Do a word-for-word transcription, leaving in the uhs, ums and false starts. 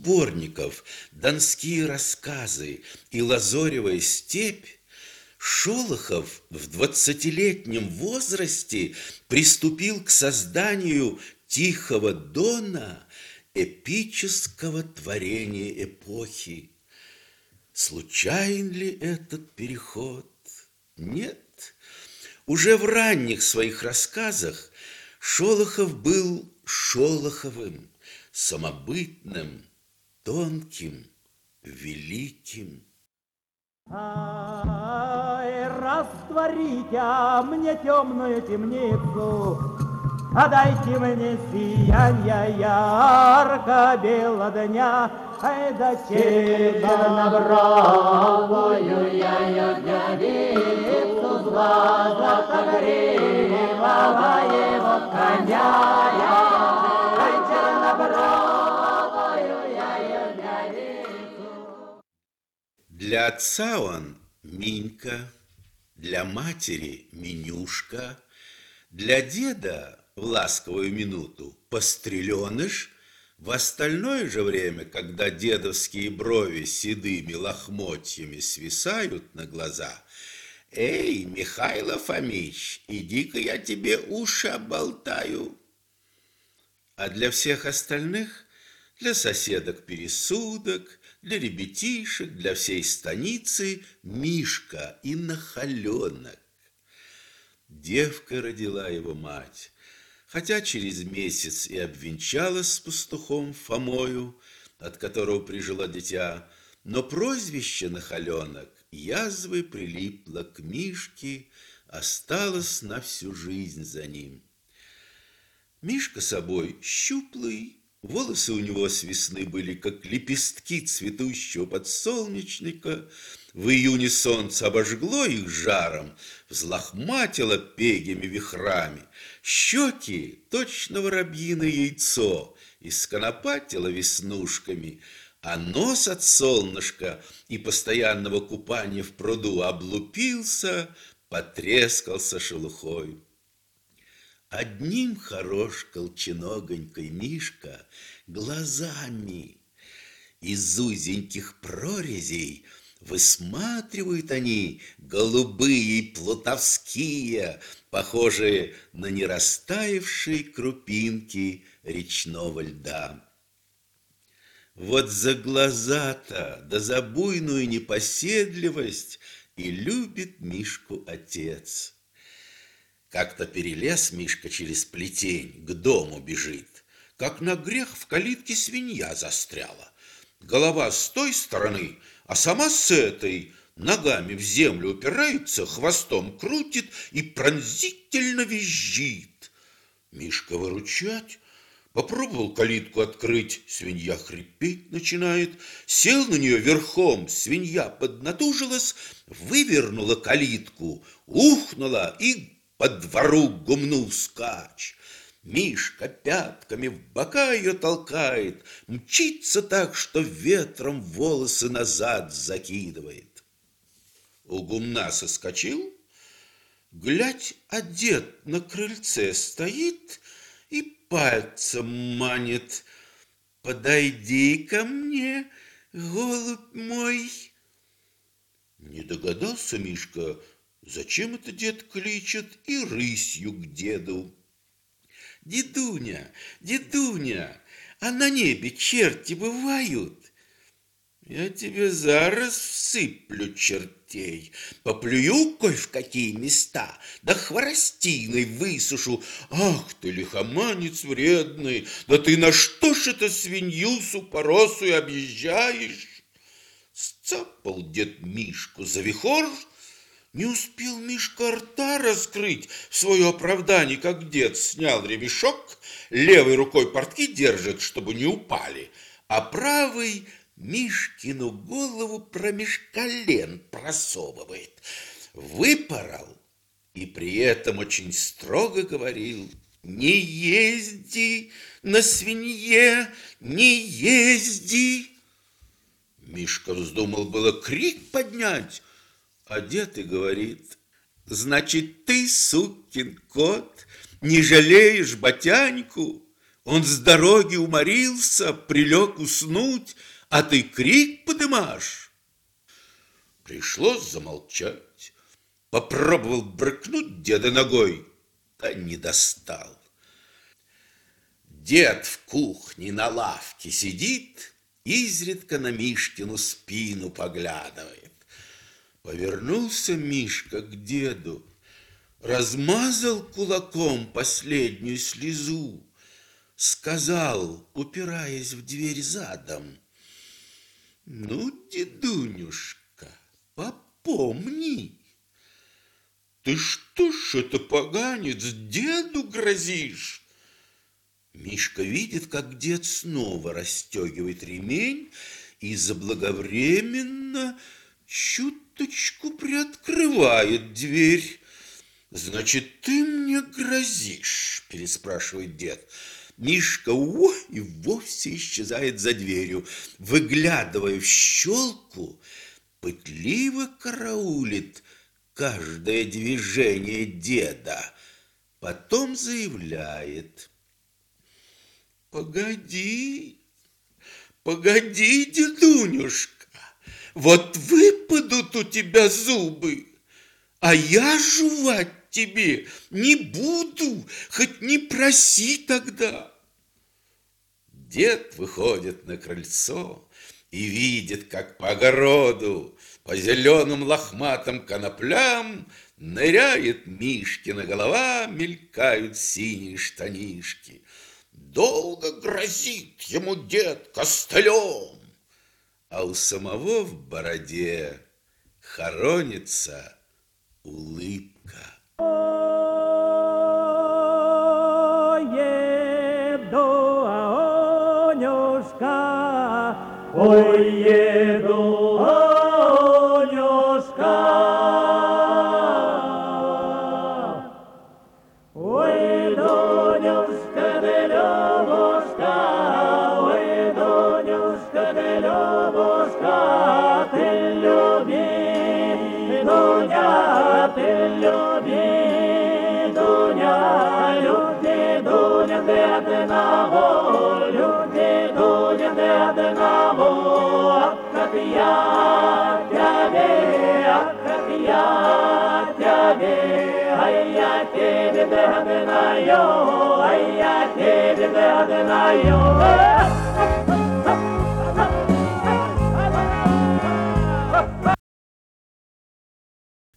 сборников «Донские рассказы» и «Лазоревая степь», Шолохов в двадцатилетнем возрасте приступил к созданию «Тихого Дона», эпического творения эпохи. Случайен ли этот переход? Нет. Уже в ранних своих рассказах Шолохов был Шолоховым, самобытным, тонким, великим. Ай, растворите мне темную темницу, а дайте мне сиянье ярко-белого дня. Ай, да чернобровую я ее девицу, с глаза согревала его коня. Ай, чернобровую я ее девицу. Для отца он Минька, для матери Минюшка, для деда в ласковую минуту постреленыш, в остальное же время, когда дедовские брови седыми лохмотьями свисают на глаза: «Эй, Михайло Фомич, иди-ка я тебе уши оболтаю». А для всех остальных, для соседок-пересудок, для ребятишек, для всей станицы Мишка и нахаленок. Девка родила его мать, хотя через месяц и обвенчалась с пастухом Фомою, от которого прижила дитя, но прозвище нахаленок язвой прилипло к Мишке, осталось на всю жизнь за ним. Мишка собой щуплый, волосы у него с весны были, как лепестки цветущего подсолнечника. В июне солнце обожгло их жаром, взлохматило пегими вихрами. Щеки точно воробьиное яйцо, исконопатило веснушками, а нос от солнышка и постоянного купания в пруду облупился, потрескался шелухой. Одним хорош колченогонькой Мишка глазами. Из узеньких прорезей высматривают они голубые плутовские, похожие на нерастаявшие крупинки речного льда. Вот за глаза-то, да за буйную непоседливость и любит Мишку отец. Как-то перелез Мишка через плетень, к дому бежит. Как на грех в калитке свинья застряла. Голова с той стороны, а сама с этой, ногами в землю упирается, хвостом крутит и пронзительно визжит. Мишка выручать, попробовал калитку открыть, свинья хрипеть начинает. Сел на нее верхом, свинья поднатужилась, вывернула калитку, ухнула и по двору гумнул скач. Мишка пятками в бока ее толкает, мчится так, что ветром волосы назад закидывает. У гумна соскочил, глядь, а дед на крыльце стоит и пальцем манит: «Подойди ко мне, голубь мой». Не догадался Мишка, зачем это дед кличет, и рысью к деду: «Дедуня, дедуня, а на небе черти бывают? Я тебе зараз всыплю чертей, поплюю кой в какие места, да хворостиной высушу. Ах ты, лихоманец вредный, да ты на что ж это свинью супоросую объезжаешь?» Сцапал дед Мишку за вихор. Не успел Мишка рта раскрыть в свое оправдание, как дед снял ремешок, левой рукой портки держит, чтобы не упали, а правой Мишкину голову промеж колен просовывает. Выпорол, и при этом очень строго говорил: «Не езди на свинье, не езди». Мишка вздумал было крик поднять, а дед и говорит: «Значит, ты, сукин кот, не жалеешь батяньку? Он с дороги уморился, прилег уснуть, а ты крик подымашь. Пришлось замолчать. Попробовал брыкнуть деда ногой, да не достал. Дед в кухне на лавке сидит, изредка на Мишкину спину поглядывает. Повернулся Мишка к деду, размазал кулаком последнюю слезу, сказал, упираясь в дверь задом: «Ну, дедунюшка, попомни, ты что ж это, поганец, деду грозишь?» Мишка видит, как дед снова расстегивает ремень и заблаговременно чуточку приоткрывает дверь. «Значит, ты мне грозишь?» – переспрашивает дед. Мишка о, и вовсе исчезает за дверью. Выглядывая в щелку, пытливо караулит каждое движение деда. Потом заявляет: «Погоди, погоди, дедунюшка, вот выпадут у тебя зубы, а я жевать тебе не буду, хоть не проси тогда». Дед выходит на крыльцо и видит, как по огороду, по зеленым лохматым коноплям ныряет Мишкина голова, мелькают синие штанишки. Долго грозит ему дед костылем, а у самого в бороде хоронится улыбка. Ой, еду, Анюшка, ой, Дунюшка, ты любушка, ой, Дунюшка, ты любушка, ты люби, Дуня, ты люби, Дуня, люби, Дуня, ты одного, люби, Дуня, ты одного, как я тебе, как я тебе, а я тебе догнаю, а я тебе догнаю.